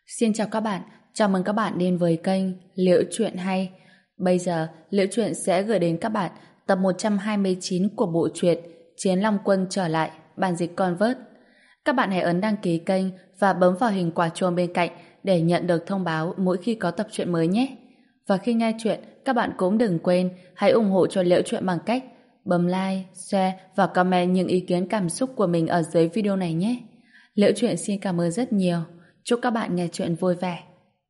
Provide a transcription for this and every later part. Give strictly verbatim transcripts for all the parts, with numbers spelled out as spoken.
Xin chào các bạn, chào mừng các bạn đến với kênh Liễu Chuyện Hay. Bây giờ, Liễu Chuyện sẽ gửi đến các bạn tập một trăm hai mươi chín của bộ truyện Chiến Long Quân trở lại, bản dịch Convert. Các bạn hãy ấn đăng ký kênh và bấm vào hình quả chuông bên cạnh để nhận được thông báo mỗi khi có tập truyện mới nhé. Và khi nghe chuyện, các bạn cũng đừng quên hãy ủng hộ cho Liễu Chuyện bằng cách bấm like, share và comment những ý kiến cảm xúc của mình ở dưới video này nhé. Liễu Chuyện xin cảm ơn rất nhiều. Chúc các bạn nghe chuyện vui vẻ.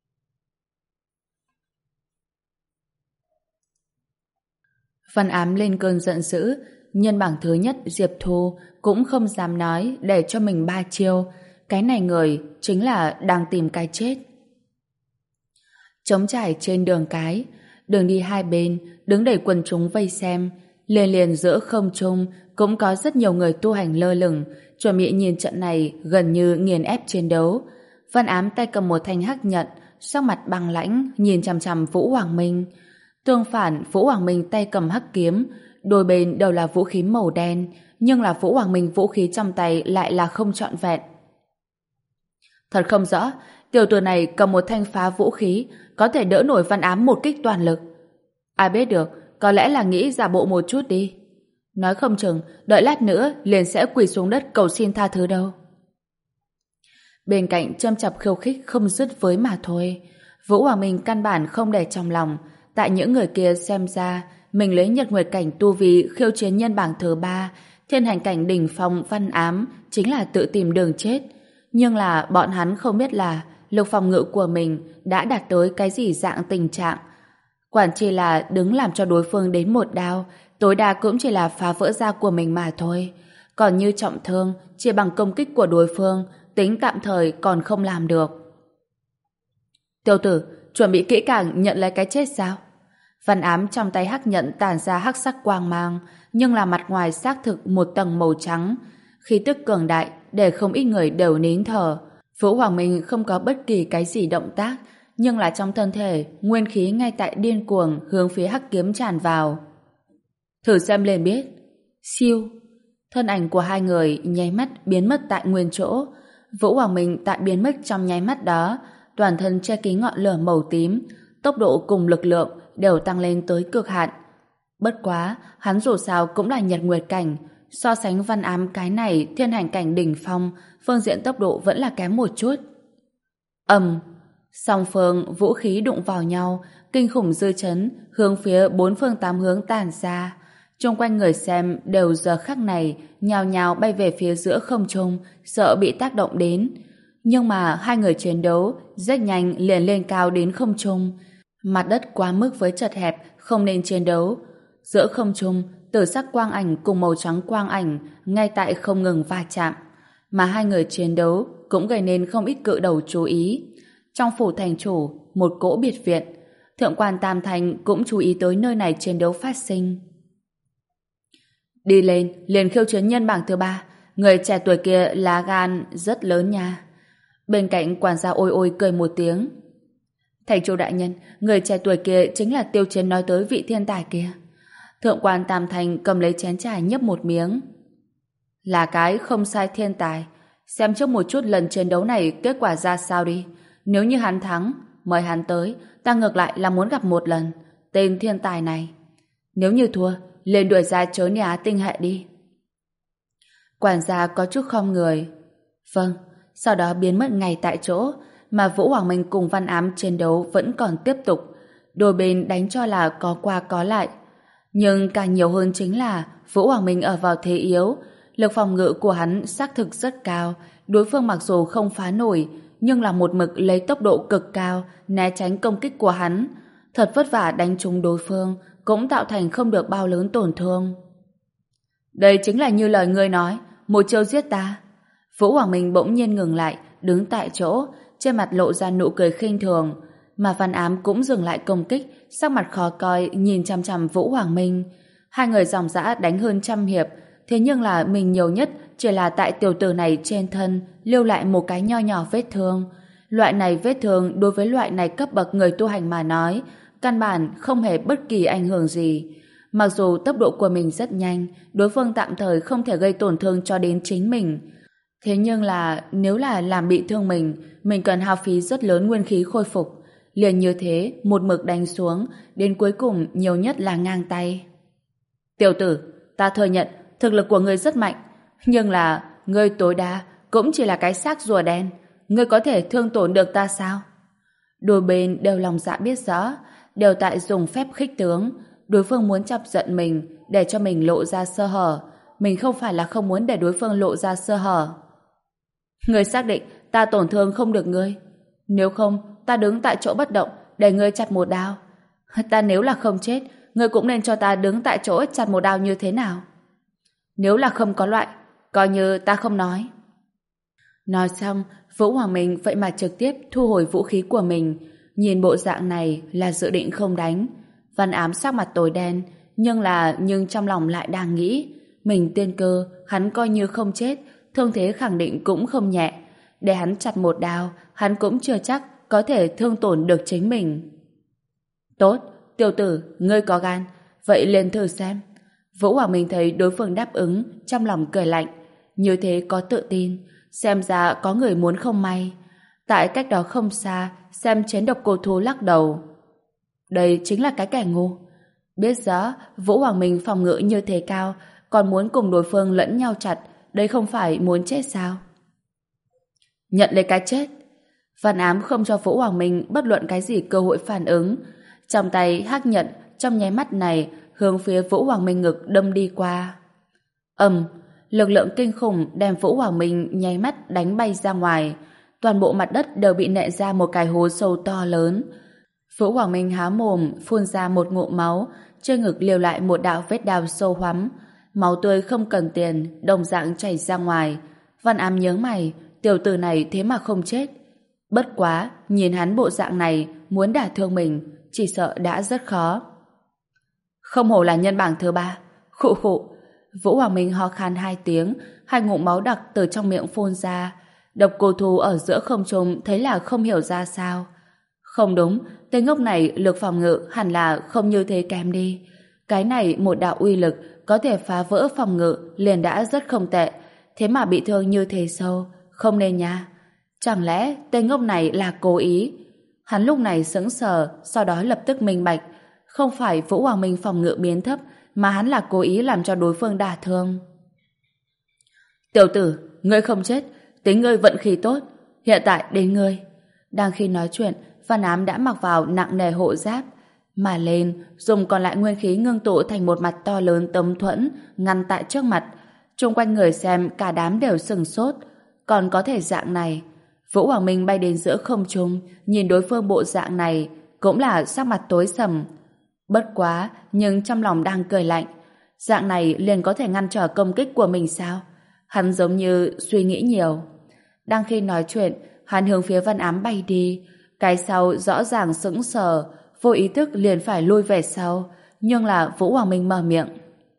Văn Ám lên cơn giận dữ, nhân bảng thứ nhất Diệp Thu cũng không dám nói để cho mình ba chiêu. Cái này người chính là đang tìm cái chết. Trống trải trên đường cái, đường đi hai bên đứng đầy quần chúng vây xem. Liền liền giữa không trung cũng có rất nhiều người tu hành lơ lửng, chuẩn bị nhìn trận này gần như nghiền ép chiến đấu. Văn Ám tay cầm một thanh hắc nhận, sắc mặt băng lãnh nhìn chằm chằm Vũ Hoàng Minh. Tương phản, Vũ Hoàng Minh tay cầm hắc kiếm, đôi bên đều là vũ khí màu đen, nhưng là Vũ Hoàng Minh vũ khí trong tay lại là không trọn vẹn. Thật không rõ, tiểu tử này cầm một thanh phá vũ khí, có thể đỡ nổi Văn Ám một kích toàn lực. Ai biết được, có lẽ là nghĩ giả bộ một chút đi. Nói không chừng, đợi lát nữa liền sẽ quỳ xuống đất cầu xin tha thứ đâu. Bên cạnh châm chọc khiêu khích không dứt với mà thôi. Vũ Hoàng Minh căn bản không để trong lòng. Tại những người kia xem ra, mình lấy nhật nguyệt cảnh tu vi khiêu chiến nhân bảng thứ ba, thiên hành cảnh đỉnh phong Văn Ám chính là tự tìm đường chết. Nhưng là bọn hắn không biết là lực phòng ngự của mình đã đạt tới cái gì dạng tình trạng. Quản chỉ là đứng làm cho đối phương đến một đao, tối đa cũng chỉ là phá vỡ da của mình mà thôi. Còn như trọng thương, chỉ bằng công kích của đối phương, tính tạm thời còn không làm được. Tiểu tử, chuẩn bị kỹ càng nhận lấy cái chết sao? Văn Ám trong tay hắc nhận tản ra hắc sắc quang mang, nhưng là mặt ngoài xác thực một tầng màu trắng. Khí tức cường đại để không ít người đều nín thở. Vũ Hoàng Minh không có bất kỳ cái gì động tác, nhưng là trong thân thể, nguyên khí ngay tại điên cuồng hướng phía hắc kiếm tràn vào. Thử xem liền biết. Siêu. Thân ảnh của hai người nháy mắt biến mất tại nguyên chỗ. Vũ Hoàng Minh tại biến mất trong nháy mắt đó, toàn thân che kín ngọn lửa màu tím, tốc độ cùng lực lượng đều tăng lên tới cực hạn. Bất quá, hắn dù sao cũng là nhật nguyệt cảnh, so sánh Văn Ám cái này thiên hành cảnh đỉnh phong, phương diện tốc độ vẫn là kém một chút. Ầm, song phương vũ khí đụng vào nhau, kinh khủng dư chấn hướng phía bốn phương tám hướng tản ra. Chung quanh người xem đều giờ khắc này nhào nhào bay về phía giữa không trung, sợ bị tác động đến. Nhưng mà hai người chiến đấu rất nhanh liền lên cao đến không trung. Mặt đất quá mức với chật hẹp, không nên chiến đấu. Giữa không trung, tử sắc quang ảnh cùng màu trắng quang ảnh ngay tại không ngừng va chạm. Mà hai người chiến đấu cũng gây nên không ít cự đầu chú ý. Trong phủ thành chủ, một cỗ biệt viện, thượng quan Tam Thành cũng chú ý tới nơi này chiến đấu phát sinh. Đi lên, liền khiêu chiến nhân bảng thứ ba. Người trẻ tuổi kia lá gan rất lớn nha. Bên cạnh quản gia ôi ôi cười một tiếng. Thành chủ đại nhân, người trẻ tuổi kia chính là Tiêu Chiến nói tới vị thiên tài kia. Thượng quan Tam Thành cầm lấy chén trà nhấp một miếng. Là cái không sai thiên tài. Xem trước một chút lần chiến đấu này kết quả ra sao đi. Nếu như hắn thắng, mời hắn tới, ta ngược lại là muốn gặp một lần tên thiên tài này. Nếu như thua, lên đuổi ra chớ nhà tinh hệ đi. Quản gia có chút khom người. Vâng, sau đó biến mất ngay tại chỗ, mà Vũ Hoàng Minh cùng Văn Ám chiến đấu vẫn còn tiếp tục. Đôi bên đánh cho là có qua có lại. Nhưng càng nhiều hơn chính là Vũ Hoàng Minh ở vào thế yếu. Lực phòng ngự của hắn xác thực rất cao. Đối phương mặc dù không phá nổi, nhưng là một mực lấy tốc độ cực cao né tránh công kích của hắn. Thật vất vả đánh trúng đối phương, cũng tạo thành không được bao lớn tổn thương. Đây chính là như lời ngươi nói, một chiêu giết ta. Vũ Hoàng Minh bỗng nhiên ngừng lại, đứng tại chỗ, trên mặt lộ ra nụ cười khinh thường, mà Văn Ám cũng dừng lại công kích, sắc mặt khó coi nhìn chằm chằm Vũ Hoàng Minh. Hai người dòng dã đánh hơn trăm hiệp, thế nhưng là mình nhiều nhất chỉ là tại tiểu tử này trên thân lưu lại một cái nho nhỏ vết thương. Loại này vết thương đối với loại này cấp bậc người tu hành mà nói, căn bản không hề bất kỳ ảnh hưởng gì. Mặc dù tốc độ của mình rất nhanh, đối phương tạm thời không thể gây tổn thương cho đến chính mình. Thế nhưng là nếu là làm bị thương mình, mình cần hao phí rất lớn nguyên khí khôi phục. Liền như thế, một mực đánh xuống, đến cuối cùng nhiều nhất là ngang tay. Tiểu tử, ta thừa nhận thực lực của ngươi rất mạnh, nhưng là ngươi tối đa cũng chỉ là cái xác rùa đen. Ngươi có thể thương tổn được ta sao? Đôi bên đều lòng dạ biết rõ, đều tại dùng phép khích tướng. Đối phương muốn chọc giận mình để cho mình lộ ra sơ hở. Mình không phải là không muốn để đối phương lộ ra sơ hở. Ngươi xác định ta tổn thương không được ngươi. Nếu không, ta đứng tại chỗ bất động để ngươi chặt một đao. Ta nếu là không chết, ngươi cũng nên cho ta đứng tại chỗ chặt một đao như thế nào? Nếu là không có loại, coi như ta không nói. Nói xong, Vũ Hoàng Minh vậy mà trực tiếp thu hồi vũ khí của mình. Nhìn bộ dạng này là dự định không đánh. Văn Ám sắc mặt tối đen, nhưng là nhưng trong lòng lại đang nghĩ, mình tiên cơ, hắn coi như không chết, thương thế khẳng định cũng không nhẹ. Để hắn chặt một đao, hắn cũng chưa chắc có thể thương tổn được chính mình. Tốt, tiểu tử, ngươi có gan, vậy lên thử xem. Vũ Hoàng Minh thấy đối phương đáp ứng, trong lòng cười lạnh. Như thế có tự tin, xem ra có người muốn không may. Tại cách đó không xa, xem chén độc cô thú lắc đầu. Đây chính là cái kẻ ngu. Biết rõ Vũ Hoàng Minh phòng ngự như thế cao, còn muốn cùng đối phương lẫn nhau chặt, đây không phải muốn chết sao? Nhận lấy cái chết. Văn Ám không cho Vũ Hoàng Minh bất luận cái gì cơ hội phản ứng. Trong tay hắc nhận trong nháy mắt này hướng phía Vũ Hoàng Minh ngực đâm đi qua. Ầm, lực lượng kinh khủng đem Vũ Hoàng Minh nháy mắt đánh bay ra ngoài. Toàn bộ mặt đất đều bị nện ra một cái hố sâu to lớn. Vũ Hoàng Minh há mồm phun ra một ngụm máu, trên ngực liều lại một đạo vết đao sâu hoắm. Máu tươi không cần tiền, đồng dạng chảy ra ngoài. Văn Ám nhớ mày, tiểu tử này thế mà không chết. Bất quá, nhìn hắn bộ dạng này, muốn đả thương mình, chỉ sợ đã rất khó. Không hổ là nhân bảng thứ ba. Khụ khụ. Vũ Hoàng Minh ho khan hai tiếng, hai ngụm máu đặc từ trong miệng phun ra. Độc cô thú ở giữa không trung thấy là không hiểu ra sao. Không đúng, tên ngốc này lực phòng ngự hẳn là không như thế kém đi. Cái này một đạo uy lực có thể phá vỡ phòng ngự liền đã rất không tệ. Thế mà bị thương như thế sâu, không nên nha. Chẳng lẽ tên ngốc này là cố ý? Hắn lúc này sững sờ, sau đó lập tức minh bạch. Không phải Vũ Hoàng Minh phòng ngự biến thấp, mà hắn là cố ý làm cho đối phương đả thương. Tiểu tử, ngươi không chết, tính ngươi vận khí tốt. Hiện tại đến ngươi. Đang khi nói chuyện, Văn Ám đã mặc vào nặng nề hộ giáp, mà lên dùng còn lại nguyên khí ngưng tụ thành một mặt to lớn tấm thuẫn ngăn tại trước mặt. Chung quanh người xem cả đám đều sừng sốt. Còn có thể dạng này. Vũ Hoàng Minh bay đến giữa không trung, nhìn đối phương bộ dạng này cũng là sắc mặt tối sầm. Bất quá, nhưng trong lòng đang cười lạnh. Dạng này liền có thể ngăn trở công kích của mình sao? Hắn giống như suy nghĩ nhiều. Đang khi nói chuyện, hắn hướng phía Văn Ám bay đi. Cái sau rõ ràng sững sờ, vô ý thức liền phải lui về sau. Nhưng là Vũ Hoàng Minh mở miệng.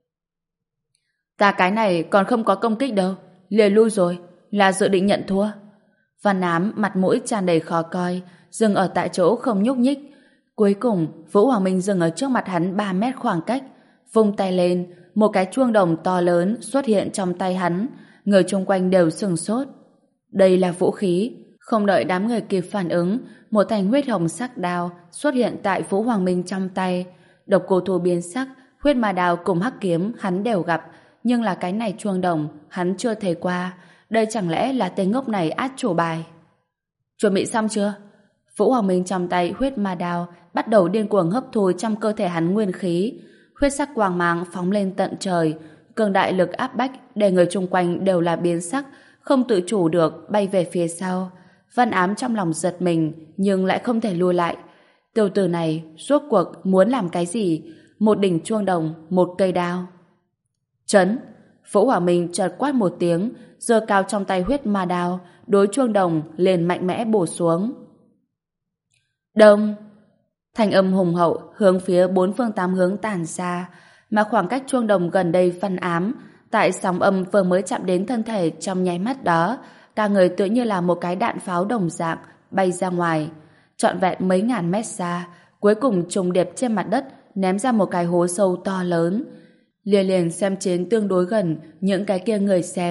Ta cái này còn không có công kích đâu, liền lui rồi, là dự định nhận thua. Văn Ám mặt mũi tràn đầy khó coi, dừng ở tại chỗ không nhúc nhích. Cuối cùng, Vũ Hoàng Minh dừng ở trước mặt hắn ba mét khoảng cách, vung tay lên, một cái chuông đồng to lớn xuất hiện trong tay hắn, người chung quanh đều sửng sốt. Đây là vũ khí. Không đợi đám người kịp phản ứng, một thanh huyết hồng sắc đao xuất hiện tại Vũ Hoàng Minh trong tay. Độc cô thú biến sắc, huyết ma đao cùng hắc kiếm hắn đều gặp, nhưng là cái này chuông đồng hắn chưa thấy qua. Đây chẳng lẽ là tên ngốc này át chủ bài? Chuẩn bị xong chưa? Vũ Hoàng Minh trong tay huyết ma đao bắt đầu điên cuồng hấp thu trong cơ thể hắn nguyên khí. Huyết sắc quang mang phóng lên tận trời, cường đại lực áp bách để người chung quanh đều là biến sắc, không tự chủ được bay về phía sau. Văn Ám trong lòng giật mình, nhưng lại không thể lùi lại. Tiểu tử này rốt cuộc muốn làm cái gì? Một đỉnh chuông đồng, một cây đao. Chấn! Vũ Hoàng Minh chợt quát một tiếng, giơ cao trong tay huyết ma đao, đối chuông đồng liền mạnh mẽ bổ xuống. Đông! Thanh âm hùng hậu hướng phía bốn phương tám hướng tản ra, mà khoảng cách chuông đồng gần đây Văn Ám, tại sóng âm vừa mới chạm đến thân thể trong nháy mắt đó, cả người tựa như là một cái đạn pháo đồng dạng bay ra ngoài, trọn vẹn mấy ngàn mét xa, cuối cùng trùng điệp trên mặt đất ném ra một cái hố sâu to lớn. Liền liền xem chiến tương đối gần, những cái kia người xem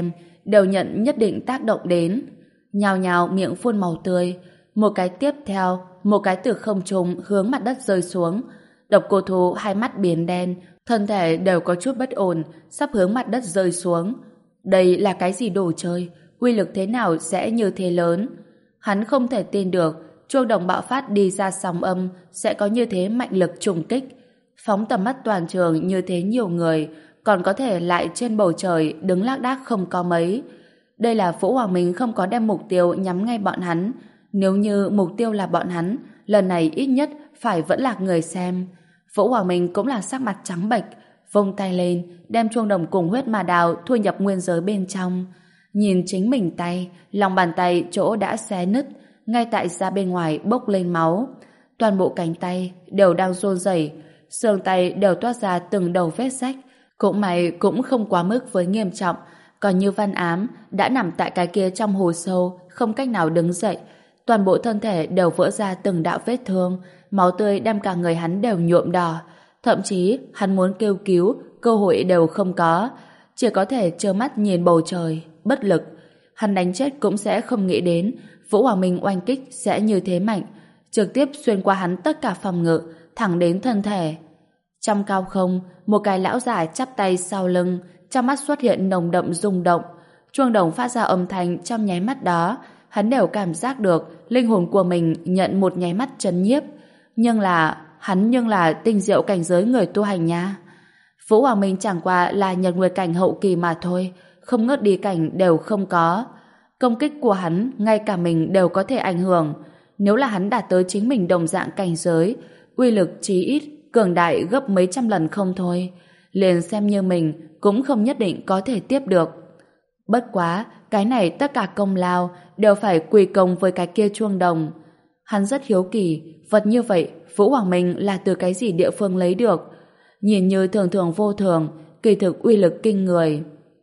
đều nhận nhất định tác động đến. Nhào nhào miệng phun màu tươi, một cái tiếp theo, một cái từ không trung hướng mặt đất rơi xuống. Độc Cô Thu hai mắt biến đen, thân thể đều có chút bất ổn, sắp hướng mặt đất rơi xuống. Đây là cái gì đồ chơi? Uy lực thế nào sẽ như thế lớn? Hắn không thể tin được, chuông đồng bạo phát đi ra sóng âm sẽ có như thế mạnh lực trùng kích. Phóng tầm mắt toàn trường như thế nhiều người, còn có thể lại trên bầu trời đứng lác đác không có mấy. Đây là Vũ Hoàng Minh không có đem mục tiêu nhắm ngay bọn hắn. Nếu như mục tiêu là bọn hắn, lần này ít nhất phải vẫn là người xem. Vũ Hoàng Minh cũng là sắc mặt trắng bệch, vung tay lên, đem chuông đồng cùng huyết ma đào thu nhập nguyên giới bên trong. Nhìn chính mình tay, lòng bàn tay chỗ đã xé nứt, ngay tại da bên ngoài bốc lên máu. Toàn bộ cánh tay đều đang run rẩy, xương tay đều toát ra từng đầu vết rách. Cũng may cũng không quá mức với nghiêm trọng, còn như Văn Ám đã nằm tại cái kia trong hồ sâu, không cách nào đứng dậy. Toàn bộ thân thể đều vỡ ra từng đạo vết thương, máu tươi đem cả người hắn đều nhuộm đỏ. Thậm chí hắn muốn kêu cứu, cơ hội đều không có, chỉ có thể trơ mắt nhìn bầu trời, bất lực. Hắn đánh chết cũng sẽ không nghĩ đến Vũ Hoàng Minh oanh kích sẽ như thế mạnh, trực tiếp xuyên qua hắn tất cả phòng ngự, thẳng đến thân thể. Trong cao không, một cái lão giả chắp tay sau lưng, trong mắt xuất hiện nồng đậm rung động. Chuông đồng phát ra âm thanh trong nháy mắt đó, hắn đều cảm giác được linh hồn của mình nhận một nháy mắt chấn nhiếp. Nhưng là, hắn nhưng là tinh diệu cảnh giới người tu hành nha. Vũ Hoàng Minh chẳng qua là nhật nguyệt cảnh hậu kỳ mà thôi, không ngớt đi cảnh đều không có. Công kích của hắn, ngay cả mình đều có thể ảnh hưởng. Nếu là hắn đạt tới chính mình đồng dạng cảnh giới, uy lực chí ít, cường đại gấp mấy trăm lần không thôi. Liền xem như mình, cũng không nhất định có thể tiếp được. Bất quá, cái này tất cả công lao đều phải quy công với cái kia chuông đồng. Hắn rất hiếu kỳ, vật như vậy, Vũ Hoàng Minh là từ cái gì địa phương lấy được? Nhìn như thường thường vô thường, kỳ thực uy lực kinh người.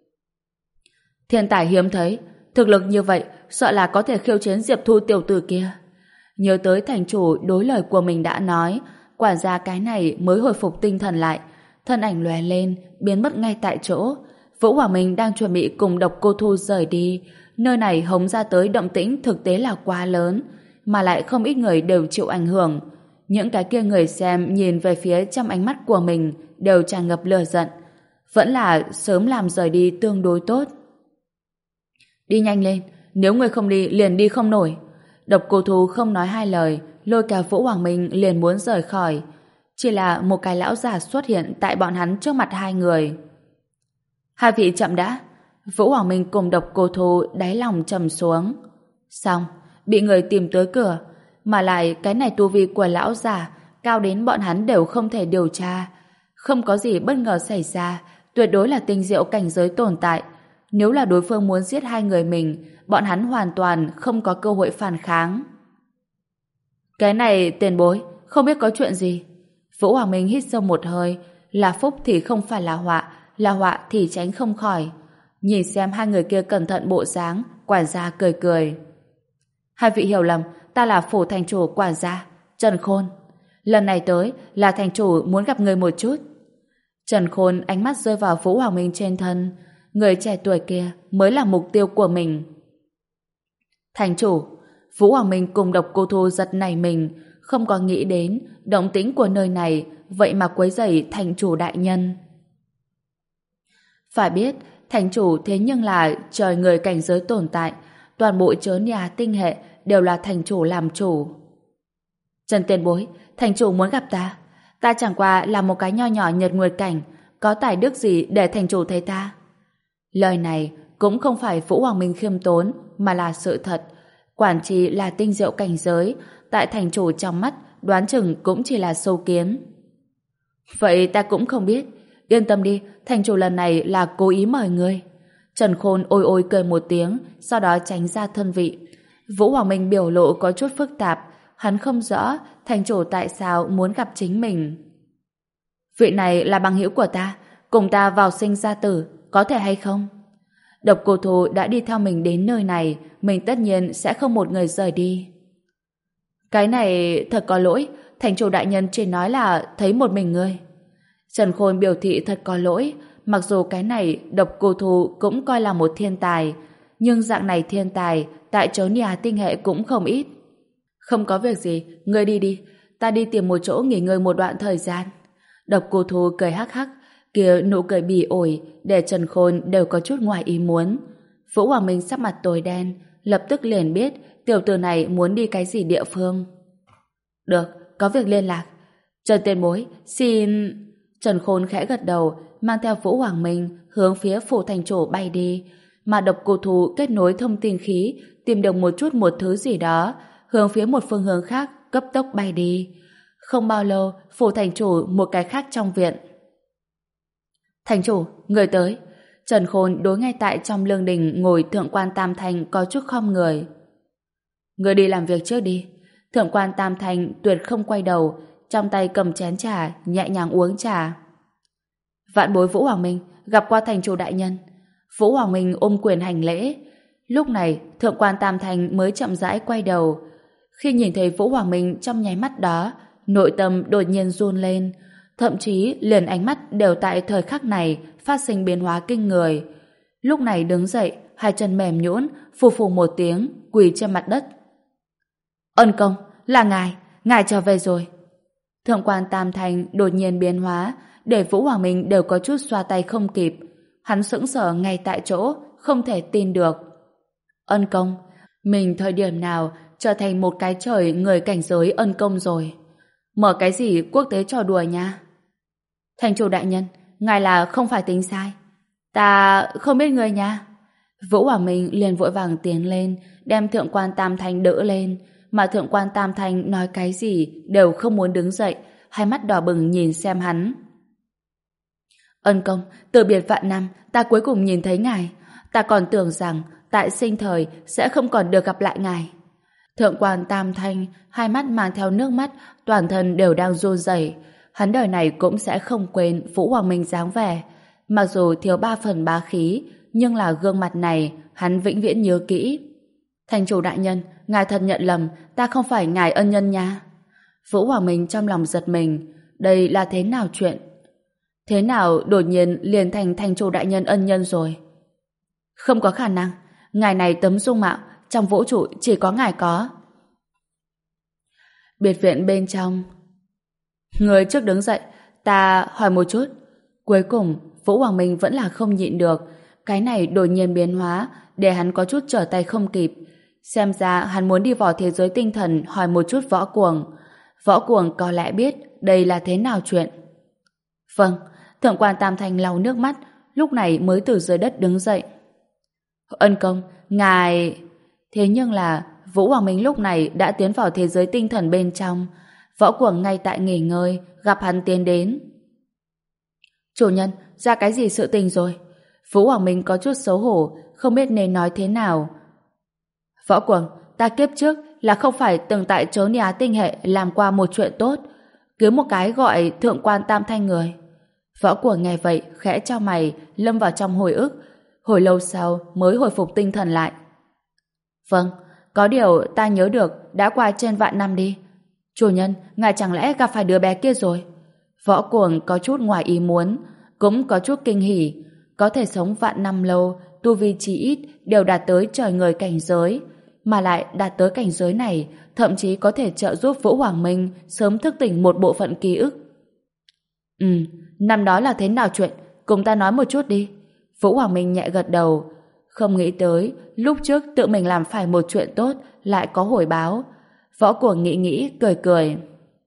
Thiên tài hiếm thấy, thực lực như vậy, sợ là có thể khiêu chiến Diệp Thu tiểu tử kia. Nhớ tới thành chủ đối lời của mình đã nói, quả ra cái này mới hồi phục tinh thần lại, thân ảnh lóe lên, biến mất ngay tại chỗ. Vũ Hoàng Minh đang chuẩn bị cùng Độc Cô Thu rời đi. Nơi này hống ra tới động tĩnh thực tế là quá lớn, mà lại không ít người đều chịu ảnh hưởng. Những cái kia người xem nhìn về phía trong ánh mắt của mình đều tràn ngập lửa giận. Vẫn là sớm làm rời đi tương đối tốt. Đi nhanh lên, nếu người không đi liền đi không nổi. Độc Cô Thu không nói hai lời, lôi cả Vũ Hoàng Minh liền muốn rời khỏi. Chỉ là một cái lão già xuất hiện tại bọn hắn trước mặt hai người. Hai vị chậm đã. Vũ Hoàng Minh cùng Độc Cô Thu đáy lòng trầm xuống. Xong, bị người tìm tới cửa, mà lại cái này tu vi của lão già cao đến bọn hắn đều không thể điều tra. Không có gì bất ngờ xảy ra, tuyệt đối là tinh diệu cảnh giới tồn tại. Nếu là đối phương muốn giết hai người mình, bọn hắn hoàn toàn không có cơ hội phản kháng. Cái này tiền bối, không biết có chuyện gì. Vũ Hoàng Minh hít sâu một hơi, là phúc thì không phải là họa, là họa thì tránh không khỏi. Nhìn xem hai người kia cẩn thận bộ dáng, quản gia cười cười. Hai vị hiểu lầm, ta là phủ thành chủ quản gia, Trần Khôn. Lần này tới là thành chủ muốn gặp người một chút. Trần Khôn ánh mắt rơi vào Vũ Hoàng Minh trên thân. Người trẻ tuổi kia mới là mục tiêu của mình. Thành chủ, Vũ Hoàng Minh cùng Độc Cô Thu giật nảy mình, không có nghĩ đến động tĩnh của nơi này vậy mà quấy rầy thành chủ đại nhân. Phải biết, thành chủ thế nhưng là trời người cảnh giới tồn tại, toàn bộ chớn nhà tinh hệ đều là thành chủ làm chủ. Trần tiền bối, thành chủ muốn gặp ta. Ta chẳng qua là một cái nho nhỏ nhật nguyệt cảnh, có tài đức gì để thành chủ thấy ta? Lời này cũng không phải Vũ Hoàng Minh khiêm tốn, mà là sự thật. Quản trì là tinh diệu cảnh giới, tại thành chủ trong mắt đoán chừng cũng chỉ là sâu kiến. Vậy ta cũng không biết. Yên tâm đi, thành chủ lần này là cố ý mời ngươi. Trần Khôn ôi ôi cười một tiếng, sau đó tránh ra thân vị. Vũ Hoàng Minh biểu lộ có chút phức tạp, hắn không rõ thành chủ tại sao muốn gặp chính mình. Vị này là bằng hữu của ta, cùng ta vào sinh ra tử, có thể hay không? Độc Cô Thu đã đi theo mình đến nơi này, mình tất nhiên sẽ không một người rời đi. Cái này thật có lỗi, thành chủ đại nhân chỉ nói là thấy một mình ngươi. Trần Khôn biểu thị thật có lỗi, mặc dù cái này Độc Cô Thu cũng coi là một thiên tài, nhưng dạng này thiên tài tại chốn nhà tinh hệ cũng không ít. Không có việc gì, ngươi đi đi, ta đi tìm một chỗ nghỉ ngơi một đoạn thời gian. Độc Cô Thu cười hắc hắc, kia nụ cười bỉ ổi để Trần Khôn đều có chút ngoài ý muốn. Vũ Hoàng Minh sắc mặt tối đen, lập tức liền biết tiểu tử này muốn đi cái gì địa phương. Được, có việc liên lạc. Trần tiền bối, xin... Trần Khôn khẽ gật đầu, mang theo Vũ Hoàng Minh hướng phía phủ thành chủ bay đi, mà Độc Cô Thu kết nối thông tin khí, tìm được một chút một thứ gì đó, hướng phía một phương hướng khác cấp tốc bay đi. Không bao lâu, phủ thành chủ một cái khác trong viện. Thành chủ, người tới. Trần Khôn đối ngay tại trong lương đình ngồi thượng quan Tam Thanh có chút khom người. Người đi làm việc trước đi. Thượng quan Tam Thanh tuyệt không quay đầu, trong tay cầm chén trà, nhẹ nhàng uống trà. Vạn bối Vũ Hoàng Minh, gặp qua thành chủ đại nhân. Vũ Hoàng Minh ôm quyền hành lễ. Lúc này, thượng quan Tam Thanh mới chậm rãi quay đầu. Khi nhìn thấy Vũ Hoàng Minh trong nháy mắt đó, nội tâm đột nhiên run lên, thậm chí liền ánh mắt đều tại thời khắc này phát sinh biến hóa kinh người. Lúc này đứng dậy, hai chân mềm nhũn, phù phù một tiếng, quỳ trên mặt đất. Ân công, là ngài, ngài trở về rồi. Thượng quan Tam Thanh đột nhiên biến hóa, để Vũ Hoàng Minh đều có chút xoa tay không kịp. Hắn sững sờ ngay tại chỗ, không thể tin được. Ân công, mình thời điểm nào trở thành một cái trời người cảnh giới ân công rồi? Mở cái gì quốc tế trò đùa nha? Thành chủ đại nhân, ngài là không phải tính sai. Ta không biết người nha. Vũ Hoàng Minh liền vội vàng tiến lên, đem thượng quan Tam Thanh đỡ lên, mà thượng quan Tam Thanh nói cái gì đều không muốn đứng dậy, hai mắt đỏ bừng nhìn xem hắn. Ân công, từ biệt vạn năm, ta cuối cùng nhìn thấy ngài. Ta còn tưởng rằng tại sinh thời sẽ không còn được gặp lại ngài. Thượng quan Tam Thanh, hai mắt mang theo nước mắt, toàn thân đều đang run rẩy. Hắn đời này cũng sẽ không quên Vũ Hoàng Minh dáng vẻ. Mặc dù thiếu ba phần bá khí, nhưng là gương mặt này hắn vĩnh viễn nhớ kỹ. Thành chủ đại nhân, ngài thật nhận lầm, ta không phải ngài ân nhân nha. Vũ Hoàng Minh trong lòng giật mình, đây là thế nào chuyện? Thế nào đột nhiên liền thành thành chủ đại nhân ân nhân rồi? Không có khả năng, ngài này tấm dung mạo, trong vũ trụ chỉ có ngài có. Biệt viện bên trong. Người trước đứng dậy, ta hỏi một chút. Cuối cùng, Vũ Hoàng Minh vẫn là không nhịn được. Cái này đột nhiên biến hóa, để hắn có chút trở tay không kịp. Xem ra hắn muốn đi vào thế giới tinh thần hỏi một chút Võ Cuồng. Võ Cuồng có lẽ biết đây là thế nào chuyện. Vâng, thượng quan Tam Thanh lau nước mắt, lúc này mới từ dưới đất đứng dậy. Ân công, ngài... Thế nhưng là Vũ Hoàng Minh lúc này đã tiến vào thế giới tinh thần bên trong. Võ Cuồng ngay tại nghỉ ngơi, gặp hắn tiến đến. Chủ nhân, ra cái gì sự tình rồi? Vũ Hoàng Minh có chút xấu hổ, không biết nên nói thế nào. Võ Cuồng, ta kiếp trước là không phải từng tại chốn nhà tinh hệ làm qua một chuyện tốt, cứu một cái gọi thượng quan Tam Thanh người. Võ Cuồng nghe vậy, khẽ chau mày, lâm vào trong hồi ức. Hồi lâu sau mới hồi phục tinh thần lại. Vâng, có điều ta nhớ được đã qua trên vạn năm đi. Chủ nhân, ngài chẳng lẽ gặp phải đứa bé kia rồi? Võ Cuồng có chút ngoài ý muốn, cũng có chút kinh hỉ. Có thể sống vạn năm lâu, tu vi chí ít đều đạt tới trời người cảnh giới. Mà lại đạt tới cảnh giới này, thậm chí có thể trợ giúp Vũ Hoàng Minh sớm thức tỉnh một bộ phận ký ức. Ừ, năm đó là thế nào chuyện? Cùng ta nói một chút đi. Vũ Hoàng Minh nhẹ gật đầu. Không nghĩ tới, lúc trước tự mình làm phải một chuyện tốt, lại có hồi báo. Võ Cuồng nghĩ nghĩ, cười cười.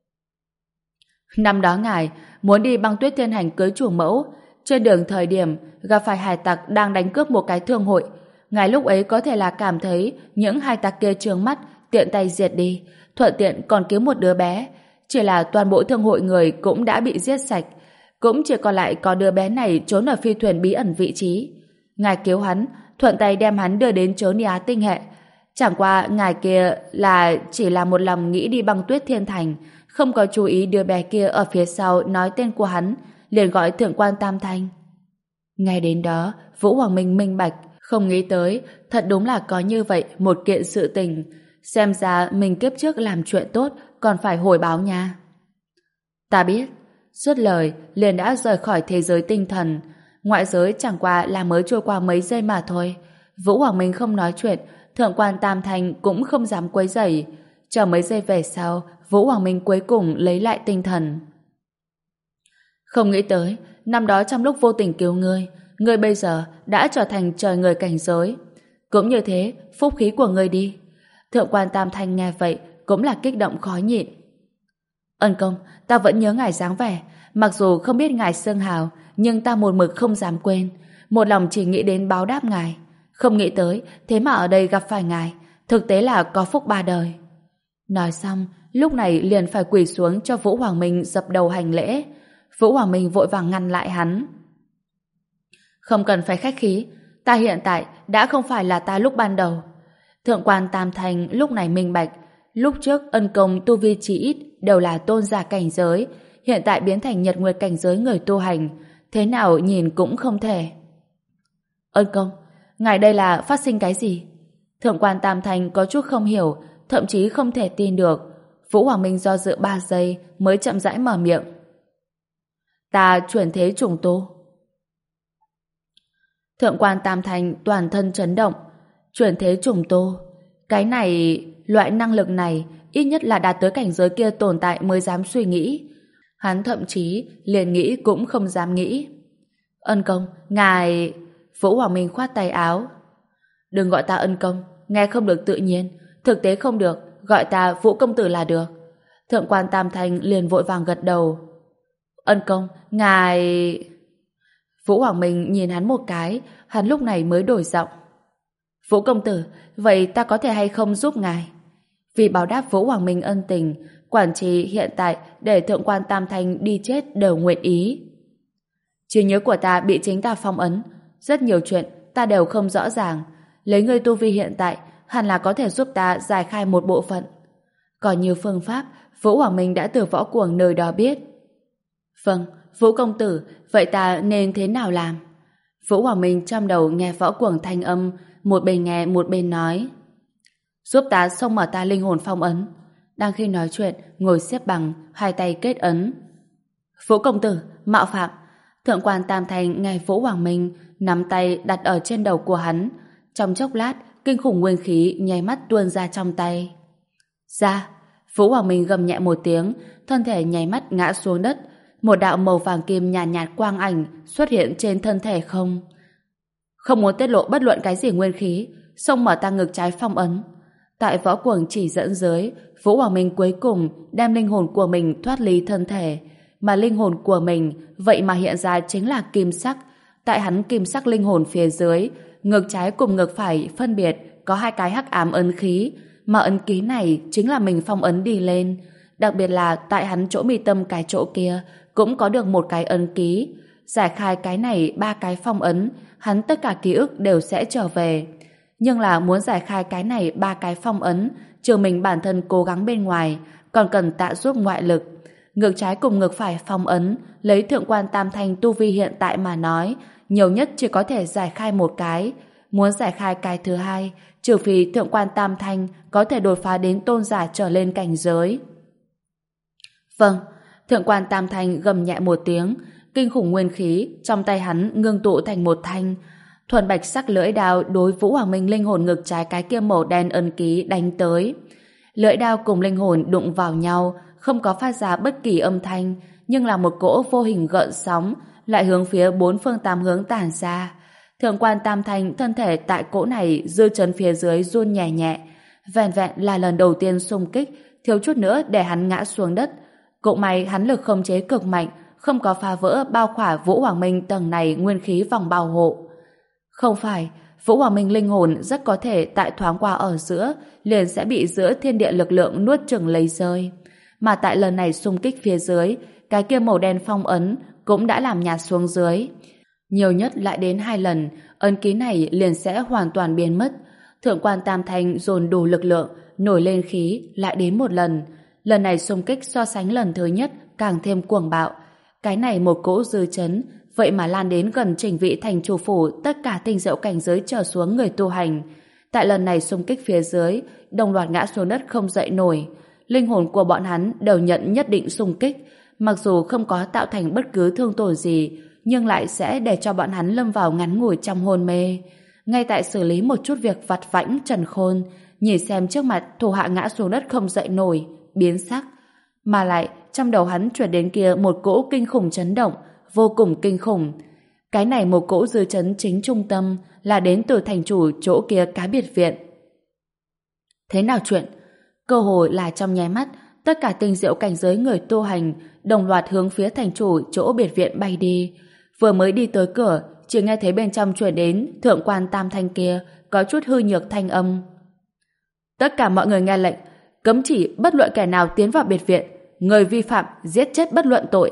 Năm đó ngài muốn đi Băng Tuyết Thiên Hành cưới chủ mẫu, trên đường thời điểm gặp phải hải tặc đang đánh cướp một cái thương hội. Ngài lúc ấy có thể là cảm thấy những hải tặc kia trướng mắt, tiện tay diệt đi, thuận tiện còn cứu một đứa bé. Chỉ là toàn bộ thương hội người cũng đã bị giết sạch, cũng chỉ còn lại có đứa bé này trốn ở phi thuyền bí ẩn vị trí. Ngài cứu hắn, thuận tay đem hắn đưa đến chốn Á tinh hệ. Chẳng qua ngài kia là chỉ là một lòng nghĩ đi Băng Tuyết Thiên Thành, không có chú ý đứa bé kia ở phía sau nói tên của hắn, liền gọi thượng quan Tam Thanh. Ngay đến đó, Vũ Hoàng Minh minh bạch, không nghĩ tới, thật đúng là có như vậy một kiện sự tình. Xem ra mình kiếp trước làm chuyện tốt, còn phải hồi báo nha. Ta biết. Dứt lời, liền đã rời khỏi thế giới tinh thần. Ngoại giới chẳng qua là mới trôi qua mấy giây mà thôi. Vũ Hoàng Minh không nói chuyện, Thượng quan Tam Thanh cũng không dám quấy rầy. Chờ mấy giây về sau, Vũ Hoàng Minh cuối cùng lấy lại tinh thần. Không nghĩ tới, năm đó trong lúc vô tình cứu ngươi, ngươi bây giờ đã trở thành trời người cảnh giới. Cũng như thế, phúc khí của ngươi đi. Thượng quan Tam Thanh nghe vậy cũng là kích động khó nhịn. Ân công, ta vẫn nhớ ngài dáng vẻ, mặc dù không biết ngài xưng hào, nhưng ta một mực không dám quên, một lòng chỉ nghĩ đến báo đáp ngài. Không nghĩ tới, thế mà ở đây gặp phải ngài, thực tế là có phúc ba đời. Nói xong, lúc này liền phải quỳ xuống cho Vũ Hoàng Minh dập đầu hành lễ. Vũ Hoàng Minh vội vàng ngăn lại hắn. Không cần phải khách khí, ta hiện tại đã không phải là ta lúc ban đầu. Thượng quan Tam Thanh lúc này minh bạch, lúc trước ân công tu vi chỉ ít đều là tôn giả cảnh giới, hiện tại biến thành nhật nguyệt cảnh giới người tu hành, thế nào nhìn cũng không thể. Ân công, ngài đây là phát sinh cái gì? Thượng quan Tam Thanh có chút không hiểu, thậm chí không thể tin được. Vũ Hoàng Minh do dự ba giây mới chậm rãi mở miệng. Ta chuyển thế trùng tu. Thượng quan Tam Thanh toàn thân chấn động. Chuyển thế trùng tu, cái này, loại năng lực này ít nhất là đạt tới cảnh giới kia tồn tại mới dám suy nghĩ. Hắn thậm chí liền nghĩ cũng không dám nghĩ. Ân công, ngài... Vũ Hoàng Minh khoát tay áo. Đừng gọi ta ân công, nghe không được tự nhiên, thực tế không được, gọi ta Vũ công tử là được. Thượng quan Tam Thanh liền vội vàng gật đầu. Ân công, ngài... Vũ Hoàng Minh nhìn hắn một cái, hắn lúc này mới đổi giọng. Vũ công tử, vậy ta có thể hay không giúp ngài? Vì báo đáp Vũ Hoàng Minh ân tình, quản trị hiện tại để Thượng quan Tam Thanh đi chết đều nguyện ý. Trí nhớ của ta bị chính ta phong ấn, rất nhiều chuyện ta đều không rõ ràng. Lấy ngươi tu vi hiện tại, hẳn là có thể giúp ta giải khai một bộ phận. Còn nhiều phương pháp, Vũ Hoàng Minh đã từ võ cuồng nơi đó biết. Vâng, Vũ công tử, vậy ta nên thế nào làm? Vũ Hoàng Minh trong đầu nghe võ cuồng thanh âm, một bên nghe một bên nói. Giúp ta xông mở ta linh hồn phong ấn. Đang khi nói chuyện, ngồi xếp bằng, hai tay kết ấn. Vũ công tử, mạo phạm. Thượng quan Tam Thanh nghe Vũ Hoàng Minh nắm tay đặt ở trên đầu của hắn. Trong chốc lát, kinh khủng nguyên khí nháy mắt tuôn ra trong tay. Ra, Vũ Hoàng Minh gầm nhẹ một tiếng, thân thể nháy mắt ngã xuống đất. Một đạo màu vàng kim nhàn nhạt, nhạt quang ảnh xuất hiện trên thân thể không. Không muốn tiết lộ bất luận cái gì nguyên khí, xông mở ta ngực trái phong ấn. Tại võ cuồng chỉ dẫn dưới, Vũ Hoàng Minh cuối cùng đem linh hồn của mình thoát ly thân thể, mà linh hồn của mình vậy mà hiện ra chính là kim sắc. Tại hắn kim sắc linh hồn phía dưới, ngực trái cùng ngực phải phân biệt có hai cái hắc ám ấn khí, mà ấn ký này chính là mình phong ấn đi lên. Đặc biệt là tại hắn chỗ mi tâm cái chỗ kia cũng có được một cái ấn ký. Giải khai cái này ba cái phong ấn, hắn tất cả ký ức đều sẽ trở về. Nhưng là muốn giải khai cái này ba cái phong ấn, trừ mình bản thân cố gắng bên ngoài, còn cần tạ giúp ngoại lực. Ngực trái cùng ngực phải phong ấn, lấy Thượng quan Tam Thanh tu vi hiện tại mà nói, nhiều nhất chỉ có thể giải khai một cái. Muốn giải khai cái thứ hai, trừ phi Thượng quan Tam Thanh có thể đột phá đến tôn giả trở lên cảnh giới. Vâng, Thượng quan Tam Thanh gầm nhẹ một tiếng, kinh khủng nguyên khí trong tay hắn ngưng tụ thành một thanh thuần bạch sắc lưỡi đao đối Vũ Hoàng Minh linh hồn ngực trái cái kia màu đen ấn ký đánh tới. Lưỡi đao cùng linh hồn đụng vào nhau, không có phát ra bất kỳ âm thanh, nhưng là một cỗ vô hình gợn sóng lại hướng phía bốn phương tám hướng tản ra. Thượng quan Tam Thanh thân thể tại cỗ này dư chấn phía dưới run nhẹ nhẹ, vẹn vẹn là lần đầu tiên xung kích, thiếu chút nữa để hắn ngã xuống đất. Cũng may hắn lực khống chế cực mạnh, không có phá vỡ bao khỏa Vũ Hoàng Minh tầng này nguyên khí vòng bảo hộ. Không phải, Vũ Hoàng Minh linh hồn rất có thể tại thoáng qua ở giữa liền sẽ bị giữa thiên địa lực lượng nuốt chửng lấy rơi. Mà tại lần này xung kích phía dưới, cái kia màu đen phong ấn cũng đã làm nhạt xuống dưới. Nhiều nhất lại đến hai lần, ấn ký này liền sẽ hoàn toàn biến mất. Thượng quan Tam Thanh dồn đủ lực lượng, nổi lên khí, lại đến một lần. Lần này xung kích so sánh lần thứ nhất càng thêm cuồng bạo. Cái này một cỗ dư chấn, vậy mà lan đến gần chỉnh vị thành chủ phủ tất cả tinh diệu cảnh giới trở xuống người tu hành. Tại lần này xung kích phía dưới, đồng loạt ngã xuống đất không dậy nổi. Linh hồn của bọn hắn đều nhận nhất định xung kích, mặc dù không có tạo thành bất cứ thương tổn gì, nhưng lại sẽ để cho bọn hắn lâm vào ngắn ngủi trong hôn mê. Ngay tại xử lý một chút việc vặt vãnh, Trần Khôn nhìn xem trước mặt thủ hạ ngã xuống đất không dậy nổi, biến sắc. Mà lại trong đầu hắn chuyển đến kia một cỗ kinh khủng chấn động, vô cùng kinh khủng. Cái này một cỗ dư chấn chính trung tâm là đến từ thành chủ chỗ kia cái biệt viện. Thế nào chuyện? Cơ hội là trong nháy mắt, tất cả tinh diệu cảnh giới người tu hành đồng loạt hướng phía thành chủ chỗ biệt viện bay đi. Vừa mới đi tới cửa, chỉ nghe thấy bên trong truyền đến thượng quan Tam Thanh kia có chút hư nhược thanh âm. Tất cả mọi người nghe lệnh, cấm chỉ bất luận kẻ nào tiến vào biệt viện, người vi phạm giết chết bất luận tội.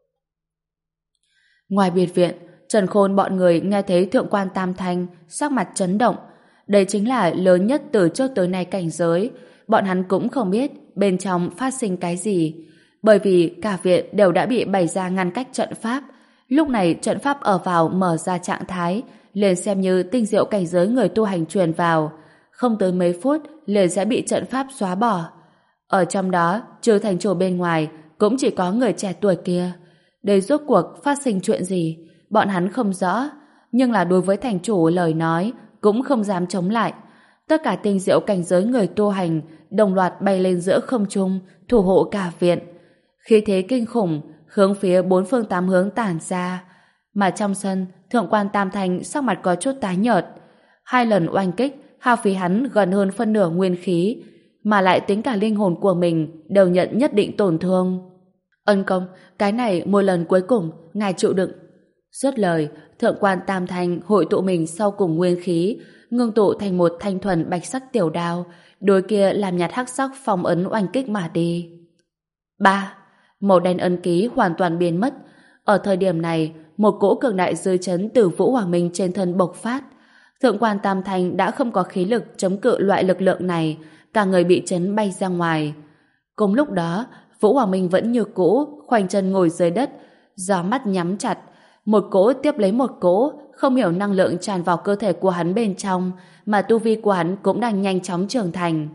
Ngoài biệt viện, Trần Khôn bọn người nghe thấy thượng quan Tam Thanh sắc mặt chấn động. Đây chính là lớn nhất từ trước tới nay cảnh giới. Bọn hắn cũng không biết bên trong phát sinh cái gì, bởi vì cả viện đều đã bị bày ra ngăn cách trận pháp. Lúc này trận pháp ở vào mở ra trạng thái, liền xem như tinh diệu cảnh giới người tu hành truyền vào, không tới mấy phút liền sẽ bị trận pháp xóa bỏ. Ở trong đó, trừ thành chủ bên ngoài, cũng chỉ có người trẻ tuổi kia. Đây rốt cuộc phát sinh chuyện gì, bọn hắn không rõ, nhưng là đối với thành chủ lời nói cũng không dám chống lại. Tất cả tinh diệu cảnh giới người tu hành đồng loạt bay lên giữa không trung, thủ hộ cả viện. Khí thế kinh khủng hướng phía bốn phương tám hướng tản ra. Mà trong sân, thượng quan Tam Thanh sắc mặt có chút tái nhợt. Hai lần oanh kích hao phí hắn gần hơn phân nửa nguyên khí, mà lại tính cả linh hồn của mình đều nhận nhất định tổn thương. Ân công, cái này một lần cuối cùng ngài chịu đựng. Dứt lời, thượng quan Tam Thanh hội tụ mình sau cùng nguyên khí, ngưng tụ thành một thanh thuần bạch sắc tiểu đao, đôi kia làm nhạt hắc sắc phong ấn oanh kích mà đi. Ba, màu đen ấn ký hoàn toàn biến mất. Ở thời điểm này, một cỗ cường đại dư chấn từ Vũ Hoàng Minh trên thân bộc phát. Thượng quan Tam Thanh đã không có khí lực chống cự loại lực lượng này, cả người bị chấn bay ra ngoài. Cùng lúc đó, Vũ Hoàng Minh vẫn như cũ, khoanh chân ngồi dưới đất, gió mắt nhắm chặt, một cỗ tiếp lấy một cỗ, không hiểu năng lượng tràn vào cơ thể của hắn bên trong, mà tu vi của hắn cũng đang nhanh chóng trưởng thành.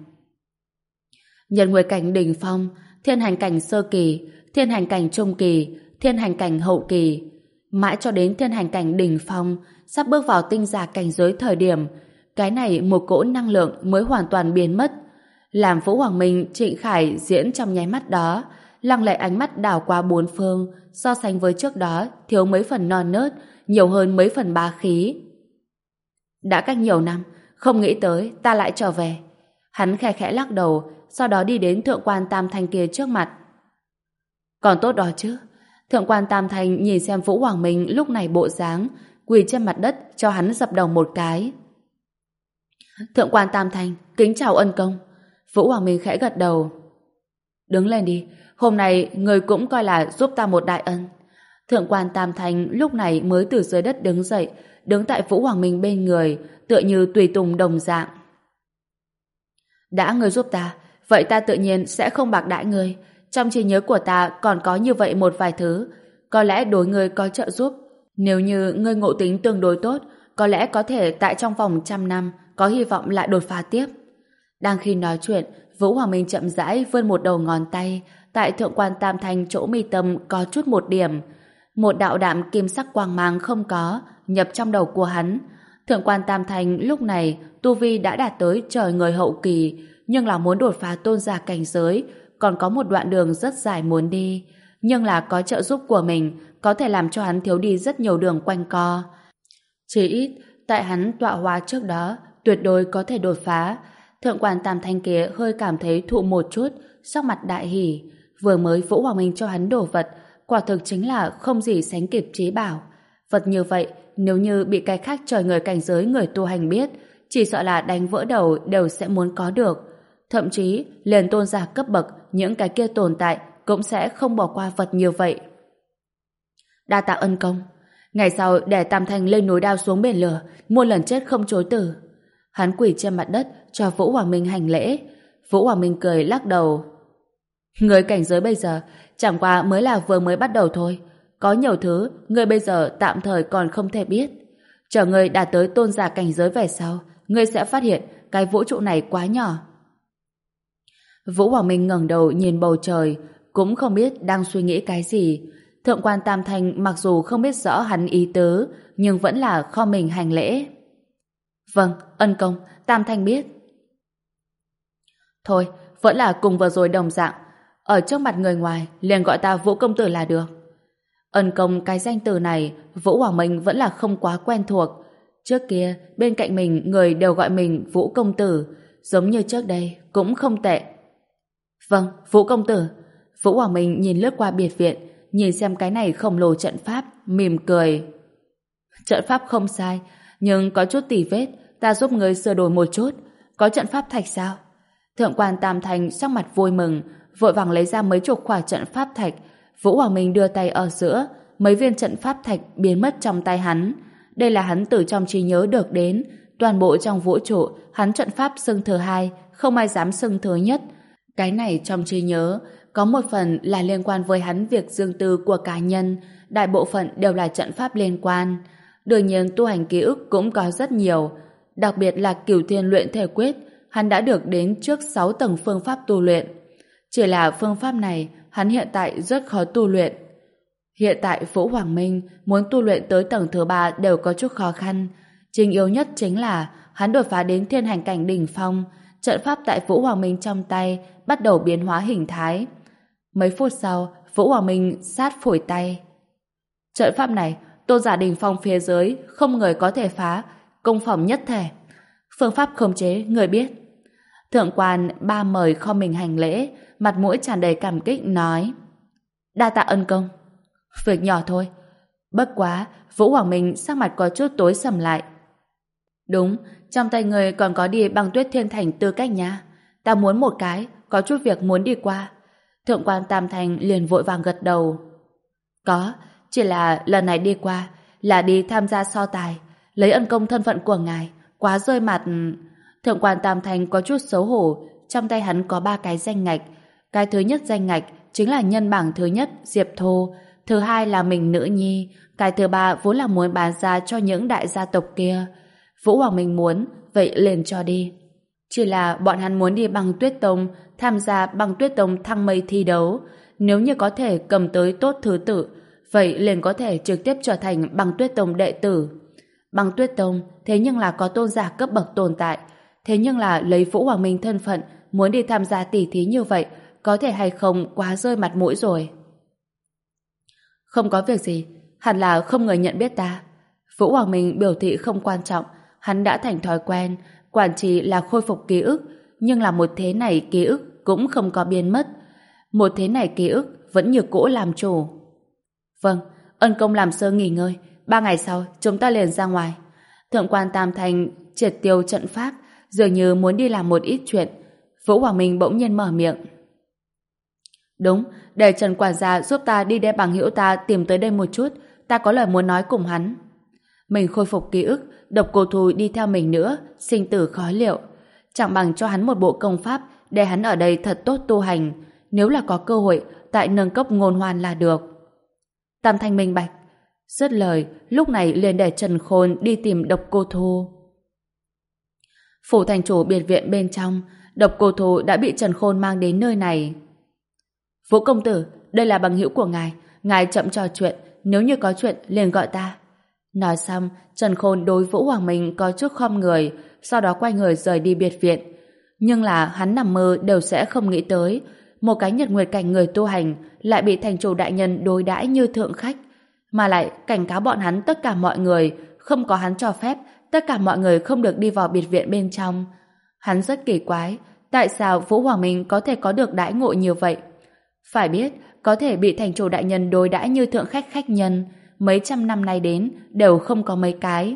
Nhân nguyên cảnh đỉnh phong, thiên hành cảnh sơ kỳ, thiên hành cảnh trung kỳ, thiên hành cảnh hậu kỳ, mãi cho đến thiên hành cảnh đỉnh phong, sắp bước vào tinh giả cảnh giới thời điểm, cái này một cỗ năng lượng mới hoàn toàn biến mất. Làm Vũ Hoàng Minh Trịnh Khải diễn trong nháy mắt đó, lăng lệ ánh mắt đảo qua bốn phương, so sánh với trước đó thiếu mấy phần non nớt, nhiều hơn mấy phần bá khí. Đã cách nhiều năm, không nghĩ tới ta lại trở về. Hắn khẽ khẽ lắc đầu, sau đó đi đến thượng quan Tam Thanh kia trước mặt. Còn tốt đó chứ. Thượng quan Tam Thanh nhìn xem Vũ Hoàng Minh lúc này bộ dáng, quỳ trên mặt đất cho hắn dập đầu một cái. Thượng quan Tam Thanh, kính chào ân công. Vũ Hoàng Minh khẽ gật đầu. Đứng lên đi, hôm nay người cũng coi là giúp ta một đại ân. Thượng quan Tam Thanh lúc này mới từ dưới đất đứng dậy, đứng tại Vũ Hoàng Minh bên người, tựa như tùy tùng đồng dạng. Đã ngươi giúp ta, vậy ta tự nhiên sẽ không bạc đãi ngươi. Trong trí nhớ của ta còn có như vậy một vài thứ, có lẽ đối ngươi có trợ giúp. Nếu như ngươi ngộ tính tương đối tốt, có lẽ có thể tại trong vòng trăm năm có hy vọng lại đột phá tiếp. Đang khi nói chuyện, Vũ Hoàng Minh chậm rãi vươn một đầu ngón tay, tại thượng quan Tam Thanh chỗ mi tâm có chút một điểm. Một đạo đạm kim sắc quang mang không có, nhập trong đầu của hắn. Thượng quan Tam Thanh lúc này tu vi đã đạt tới trời người hậu kỳ, nhưng là muốn đột phá tôn giả cảnh giới, còn có một đoạn đường rất dài muốn đi. Nhưng là có trợ giúp của mình, có thể làm cho hắn thiếu đi rất nhiều đường quanh co. Chỉ ít, tại hắn tọa hóa trước đó, tuyệt đối có thể đột phá. Thượng quan Tam Thanh kia hơi cảm thấy thụ một chút, sắc mặt đại hỉ. Vừa mới Vũ Hoàng Minh cho hắn đồ vật, quả thực chính là không gì sánh kịp trí bảo. Vật như vậy, nếu như bị cái khác trời người cảnh giới người tu hành biết, chỉ sợ là đánh vỡ đầu đều sẽ muốn có được. Thậm chí, liền tôn giả cấp bậc, những cái kia tồn tại cũng sẽ không bỏ qua vật như vậy. Đa tạ ân công. Ngày sau để Tam Thanh lên núi đao xuống biển lửa, muôn lần chết không chối từ. Hắn quỳ trên mặt đất cho Vũ Hoàng Minh hành lễ. Vũ Hoàng Minh cười lắc đầu. Người cảnh giới bây giờ chẳng qua mới là vừa mới bắt đầu thôi. Có nhiều thứ người bây giờ tạm thời còn không thể biết. Chờ người đạt tới tôn giả cảnh giới về sau, người sẽ phát hiện cái vũ trụ này quá nhỏ. Vũ Hoàng Minh ngẩng đầu nhìn bầu trời, cũng không biết đang suy nghĩ cái gì. Thượng quan Tam Thanh mặc dù không biết rõ hắn ý tứ, nhưng vẫn là kho mình hành lễ. Vâng, ân công, Tam Thanh biết. Thôi, vẫn là cùng vừa rồi đồng dạng. Ở trước mặt người ngoài, liền gọi ta Vũ công tử là được. Ân công cái danh từ này, Vũ Hoàng Minh vẫn là không quá quen thuộc. Trước kia, bên cạnh mình người đều gọi mình Vũ công tử, giống như trước đây, cũng không tệ. Vâng, Vũ công tử. Vũ Hoàng Minh nhìn lướt qua biệt viện, nhìn xem cái này khổng lồ trận pháp, mỉm cười. Trận pháp không sai, nhưng có chút tỉ vết, ta giúp người sửa đổi một chút. Có trận pháp thạch sao? Thượng quan Tam Thanh sắc mặt vui mừng, vội vàng lấy ra mấy chục quả trận pháp thạch. Vũ Hoàng Minh đưa tay ở giữa, mấy viên trận pháp thạch biến mất trong tay hắn. Đây là hắn từ trong trí nhớ được đến. Toàn bộ trong vũ trụ, hắn trận pháp xưng thứ hai, không ai dám xưng thứ nhất. Cái này trong trí nhớ, có một phần là liên quan với hắn việc riêng tư của cá nhân, đại bộ phận đều là trận pháp liên quan. Đương nhiên tu hành ký ức cũng có rất nhiều, đặc biệt là Cửu Thiên luyện thể quyết, hắn đã được đến trước sáu tầng phương pháp tu luyện. Chỉ là phương pháp này, hắn hiện tại rất khó tu luyện. Hiện tại Vũ Hoàng Minh muốn tu luyện tới tầng thứ ba đều có chút khó khăn. Chính yếu nhất chính là hắn đột phá đến thiên hành cảnh đỉnh phong, trận pháp tại Vũ Hoàng Minh trong tay bắt đầu biến hóa hình thái. Mấy phút sau, Vũ Hoàng Minh sát phổi tay. Trận pháp này, tôn giả đỉnh phong phía dưới, không người có thể phá, công phẩm nhất thể. Phương pháp khống chế, người biết. Thượng quan ba mời kho mình hành lễ, mặt mũi tràn đầy cảm kích nói: đa tạ ân công. Việc nhỏ thôi. Bất quá, Vũ Hoàng Minh sắc mặt có chút tối sầm lại. Đúng, trong tay người còn có đi băng tuyết thiên thành tư cách nha. Ta muốn một cái, có chút việc muốn đi qua. Thượng quan Tam Thanh liền vội vàng gật đầu. Có, chỉ là lần này đi qua là đi tham gia so tài, lấy ân công thân phận của ngài, quá rơi mặt. Thượng quan Tam Thanh có chút xấu hổ, trong tay hắn có ba cái danh ngạch. Cái thứ nhất danh ngạch chính là nhân bảng thứ nhất Diệp Thô, thứ hai là mình nữ nhi, cái thứ ba vốn là muốn bán ra cho những đại gia tộc kia. Vũ Hoàng Minh muốn, vậy liền cho đi. Chỉ là bọn hắn muốn đi băng tuyết tông, tham gia băng tuyết tông thăng mây thi đấu. Nếu như có thể cầm tới tốt thứ tự, vậy liền có thể trực tiếp trở thành băng tuyết tông đệ tử. Băng tuyết tông thế nhưng là có tôn giả cấp bậc tồn tại, thế nhưng là lấy Vũ Hoàng Minh thân phận muốn đi tham gia tỷ thí như vậy, có thể hay không quá rơi mặt mũi rồi. Không có việc gì, hẳn là không người nhận biết ta. Vũ Hoàng Minh biểu thị không quan trọng, hắn đã thành thói quen, quản trì là khôi phục ký ức, nhưng là một thế này ký ức cũng không có biến mất. Một thế này ký ức vẫn như cũ làm chủ. Vâng, ân công làm sơ nghỉ ngơi, ba ngày sau chúng ta liền ra ngoài. Thượng quan Tam Thanh triệt tiêu trận pháp, dường như muốn đi làm một ít chuyện. Vũ Hoàng Minh bỗng nhiên mở miệng. Đúng, để Trần quản gia giúp ta đi để bằng hữu ta tìm tới đây một chút, ta có lời muốn nói cùng hắn. Mình khôi phục ký ức, Độc Cô Thu đi theo mình nữa, sinh tử khó liệu. Chẳng bằng cho hắn một bộ công pháp để hắn ở đây thật tốt tu hành, nếu là có cơ hội tại nâng cấp ngôn hoan là được. Tam Thanh minh bạch. Dứt lời, lúc này liền để Trần Khôn đi tìm Độc Cô Thu. Phủ thành chủ biệt viện bên trong, Độc Cô Thu đã bị Trần Khôn mang đến nơi này. Vũ công tử, đây là bằng hữu của ngài, ngài chậm trò chuyện, nếu như có chuyện liền gọi ta. Nói xong, Trần Khôn đối Vũ Hoàng Minh có chút khom người, sau đó quay người rời đi biệt viện. Nhưng là hắn nằm mơ đều sẽ không nghĩ tới, một cái nhật nguyệt cảnh người tu hành lại bị thành chủ đại nhân đối đãi như thượng khách, mà lại cảnh cáo bọn hắn tất cả mọi người, không có hắn cho phép, tất cả mọi người không được đi vào biệt viện bên trong. Hắn rất kỳ quái, tại sao Vũ Hoàng Minh có thể có được đãi ngộ như vậy? Phải biết, có thể bị thành chủ đại nhân đối đãi như thượng khách khách nhân, mấy trăm năm nay đến đều không có mấy cái.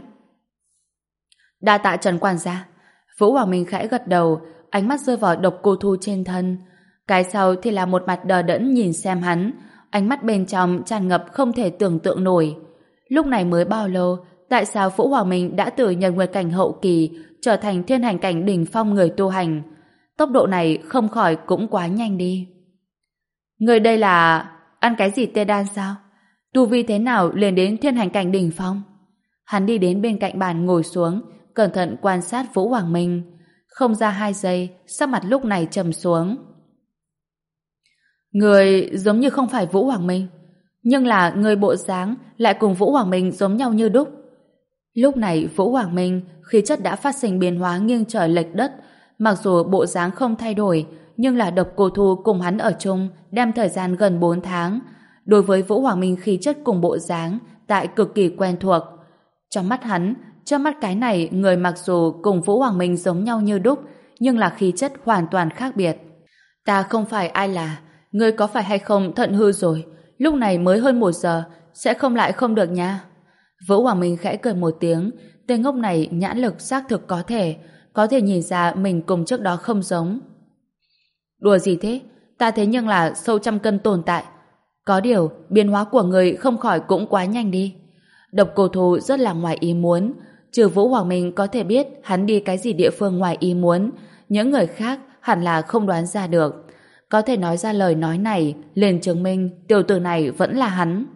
Đa tạ Trần quản gia. Vũ Hoàng Minh khẽ gật đầu, ánh mắt rơi vào Độc Cô Thu trên thân. Cái sau thì là một mặt đờ đẫn nhìn xem hắn, ánh mắt bên trong tràn ngập không thể tưởng tượng nổi. Lúc này mới bao lâu, tại sao Vũ Hoàng Minh đã từ nhân nguyệt cảnh hậu kỳ trở thành thiên hành cảnh đỉnh phong người tu hành? Tốc độ này không khỏi cũng quá nhanh đi. Người đây là ăn cái gì tê đan sao? Tu vi thế nào liền đến thiên hành cảnh đỉnh phong? Hắn đi đến bên cạnh bàn ngồi xuống, cẩn thận quan sát Vũ Hoàng Minh. Không ra hai giây, sắc mặt lúc này trầm xuống. Người giống như không phải Vũ Hoàng Minh. Nhưng là người bộ dáng lại cùng Vũ Hoàng Minh giống nhau như đúc. Lúc này Vũ Hoàng Minh khí chất đã phát sinh biến hóa nghiêng trời lệch đất, mặc dù bộ dáng không thay đổi, nhưng là Độc Cô Thu cùng hắn ở chung đem thời gian gần bốn tháng. Đối với Vũ Hoàng Minh khí chất cùng bộ dáng tại cực kỳ quen thuộc. Trong mắt hắn, trong mắt cái này người mặc dù cùng Vũ Hoàng Minh giống nhau như đúc, nhưng là khí chất hoàn toàn khác biệt. Ta không phải ai là, ngươi có phải hay không thận hư rồi, lúc này mới hơn một giờ, sẽ không lại không được nha. Vũ Hoàng Minh khẽ cười một tiếng, tên ngốc này nhãn lực xác thực có thể, có thể nhìn ra mình cùng trước đó không giống. Đùa gì thế, ta thế nhưng là sâu trăm cân tồn tại. Có điều, biến hóa của người không khỏi cũng quá nhanh đi. Độc Cô Thu rất là ngoài ý muốn, trừ Vũ Hoàng Minh có thể biết hắn đi cái gì địa phương ngoài ý muốn, những người khác hẳn là không đoán ra được. Có thể nói ra lời nói này, liền chứng minh tiểu tử này vẫn là hắn.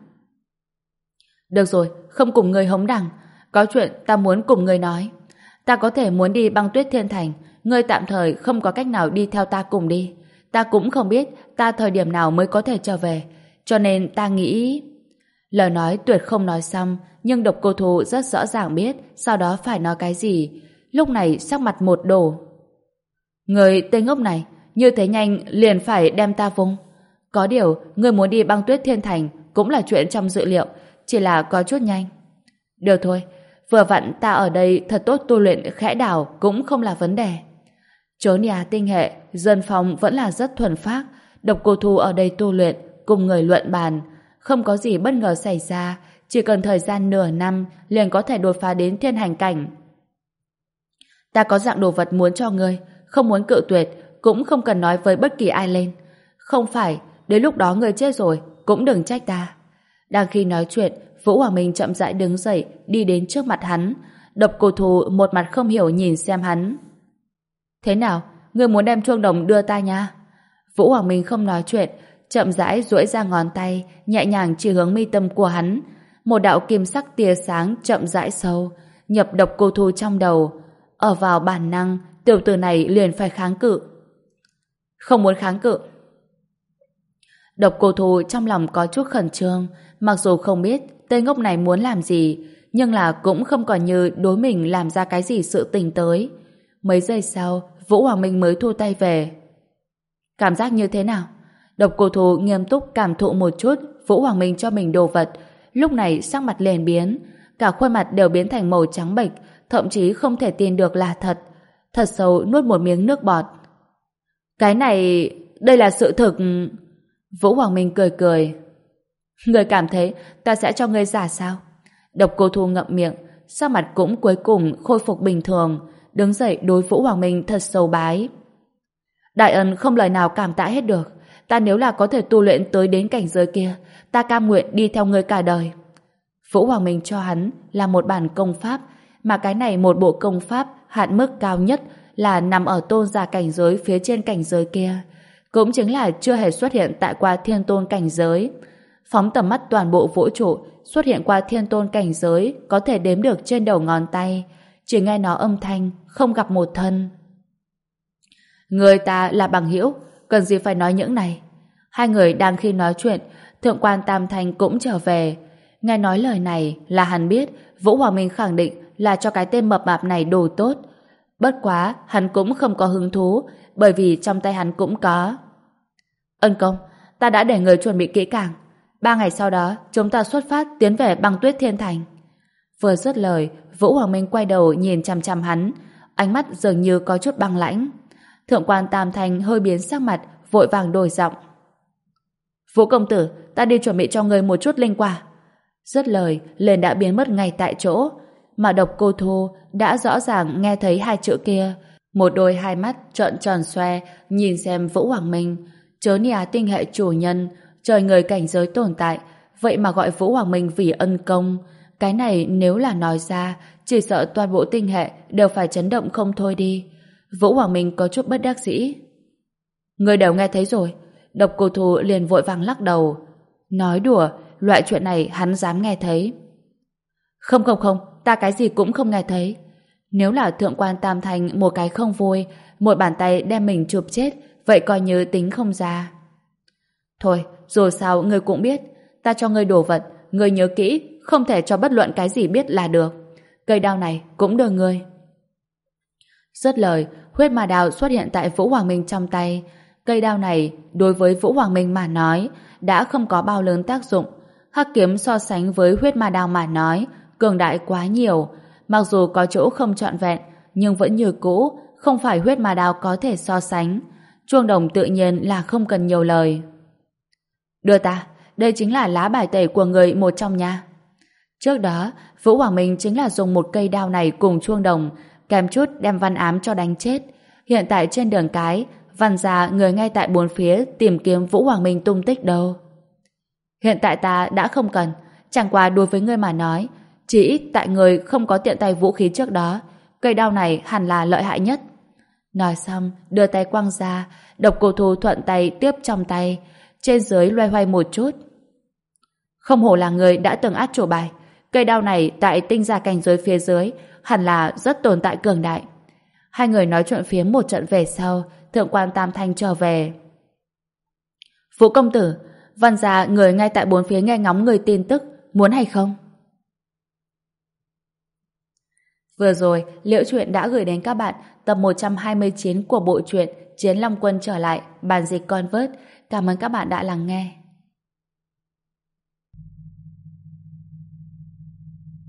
Được rồi, không cùng người hống đằng, có chuyện ta muốn cùng người nói. Ta có thể muốn đi Băng Tuyết Thiên Thành, ngươi tạm thời không có cách nào đi theo ta cùng đi. Ta cũng không biết ta thời điểm nào mới có thể trở về, cho nên ta nghĩ... Lời nói tuyệt không nói xong, nhưng Độc Cô Thu rất rõ ràng biết sau đó phải nói cái gì. Lúc này sắc mặt một đổ. Người tên ngốc này, như thế nhanh liền phải đem ta vung. Có điều, người muốn đi Băng Tuyết Thiên Thành cũng là chuyện trong dự liệu, chỉ là có chút nhanh. Được thôi, vừa vặn ta ở đây thật tốt tu luyện khẽ đảo cũng không là vấn đề. Chốn nhà tinh hệ, dân phòng vẫn là rất thuần phác. Độc Cô Thu ở đây tu luyện, cùng người luận bàn. Không có gì bất ngờ xảy ra, chỉ cần thời gian nửa năm liền có thể đột phá đến thiên hành cảnh. Ta có dạng đồ vật muốn cho ngươi, không muốn cự tuyệt, cũng không cần nói với bất kỳ ai lên. Không phải, đến lúc đó ngươi chết rồi, cũng đừng trách ta. Đang khi nói chuyện, Vũ Hoàng Minh chậm rãi đứng dậy, đi đến trước mặt hắn. Độc Cô Thu một mặt không hiểu nhìn xem hắn. Thế nào, ngươi muốn đem chuông đồng đưa ta nha? Vũ Hoàng Minh không nói chuyện, chậm rãi duỗi ra ngón tay, nhẹ nhàng chỉ hướng mi tâm của hắn. Một đạo kim sắc tia sáng chậm rãi sâu, nhập Độc Cô Thu trong đầu. Ở vào bản năng, tiểu tử này liền phải kháng cự. Không muốn kháng cự. Độc Cô Thu trong lòng có chút khẩn trương, mặc dù không biết tên ngốc này muốn làm gì, nhưng là cũng không còn như đối mình làm ra cái gì sự tình tới. Mấy giây sau, Vũ Hoàng Minh mới thu tay về. Cảm giác như thế nào? Độc Cô Thu nghiêm túc cảm thụ một chút Vũ Hoàng Minh cho mình đồ vật, lúc này sắc mặt liền biến, cả khuôn mặt đều biến thành màu trắng bệch, thậm chí không thể tin được là thật. Thật sâu nuốt một miếng nước bọt. Cái này, đây là sự thực. Vũ Hoàng Minh cười cười. Người cảm thấy ta sẽ cho ngươi giả sao? Độc Cô Thu ngậm miệng, sắc mặt cũng cuối cùng khôi phục bình thường, đứng dậy đối Vũ Hoàng Minh thật sâu bái. Đại ân không lời nào cảm tạ hết được. Ta nếu là có thể tu luyện tới đến cảnh giới kia, ta cam nguyện đi theo ngươi cả đời. Vũ Hoàng Minh cho hắn là một bản công pháp, mà cái này một bộ công pháp hạn mức cao nhất là nằm ở tôn giả cảnh giới phía trên cảnh giới kia, cũng chính là chưa hề xuất hiện tại qua thiên tôn cảnh giới. Phóng tầm mắt toàn bộ vũ trụ, xuất hiện qua thiên tôn cảnh giới có thể đếm được trên đầu ngón tay, chỉ nghe nó âm thanh, không gặp một thân. Người ta là bằng hữu, cần gì phải nói những này. Hai người đang khi nói chuyện, Thượng quan Tam Thanh cũng trở về. Nghe nói lời này là hắn biết Vũ Hoàng Minh khẳng định là cho cái tên mập mạp này đồ tốt. Bất quá, hắn cũng không có hứng thú, bởi vì trong tay hắn cũng có. Ân công, ta đã để người chuẩn bị kỹ càng. Ba ngày sau đó, chúng ta xuất phát tiến về Băng Tuyết Thiên Thành. Vừa dứt lời, Vũ Hoàng Minh quay đầu nhìn chằm chằm hắn, ánh mắt dường như có chút băng lãnh. Thượng quan Tam Thanh hơi biến sắc mặt, vội vàng đổi giọng. Vũ công tử, ta đi chuẩn bị cho người một chút linh quả. Dứt lời, liền đã biến mất ngay tại chỗ, mà Độc Cô Thu đã rõ ràng nghe thấy hai chữ kia, một đôi hai mắt trợn tròn xoe nhìn xem Vũ Hoàng Minh. Chớ nhà tinh hệ chủ nhân, trời người cảnh giới tồn tại, vậy mà gọi Vũ Hoàng Minh vì ân công. Cái này nếu là nói ra, chỉ sợ toàn bộ tinh hệ đều phải chấn động không thôi đi. Vũ Hoàng Minh có chút bất đắc dĩ. Người đều nghe thấy rồi. Độc Cô Thu liền vội vàng lắc đầu. Nói đùa, loại chuyện này hắn dám nghe thấy. Không không không, ta cái gì cũng không nghe thấy. Nếu là Thượng quan Tam Thanh một cái không vui, một bàn tay đem mình chụp chết, vậy coi như tính không ra. Thôi, dù sao ngươi cũng biết, ta cho ngươi đồ vật, ngươi nhớ kỹ, không thể cho bất luận cái gì biết là được. Cây đao này cũng đưa ngươi. Dứt lời, huyết ma đao xuất hiện tại Vũ Hoàng Minh trong tay. Cây đao này, đối với Vũ Hoàng Minh mà nói, đã không có bao lớn tác dụng. Hắc kiếm so sánh với huyết ma đao mà nói, cường đại quá nhiều. Mặc dù có chỗ không trọn vẹn, nhưng vẫn như cũ, không phải huyết ma đao có thể so sánh. Chuông đồng tự nhiên là không cần nhiều lời. Đưa ta, đây chính là lá bài tẩy của người một trong nhà. Trước đó, Vũ Hoàng Minh chính là dùng một cây đao này cùng chuông đồng, kèm chút đem Văn Ám cho đánh chết. Hiện tại trên đường cái, Văn gia người ngay tại bốn phía tìm kiếm Vũ Hoàng Minh tung tích đâu. Hiện tại ta đã không cần, chẳng qua đối với ngươi mà nói, chỉ ít tại người không có tiện tay vũ khí trước đó, cây đao này hẳn là lợi hại nhất. Nói xong, đưa tay quăng ra, Độc Cô Thu thuận tay tiếp trong tay, trên dưới loay hoay một chút. Không hổ là người đã từng át chủ bài, cây đao này tại tinh gia cảnh giới phía dưới hẳn là rất tồn tại cường đại. Hai người nói chuyện phiếm một trận về sau, thượng quan Tam Thanh trở về. Vũ công tử, Văn gia người ngay tại bốn phía nghe ngóng người tin tức, muốn hay không? Vừa rồi, Liễu Chuyện đã gửi đến các bạn tập một trăm hai mươi chín của bộ truyện Chiến Long Quân trở lại, bản dịch Convert. Cảm ơn các bạn đã lắng nghe.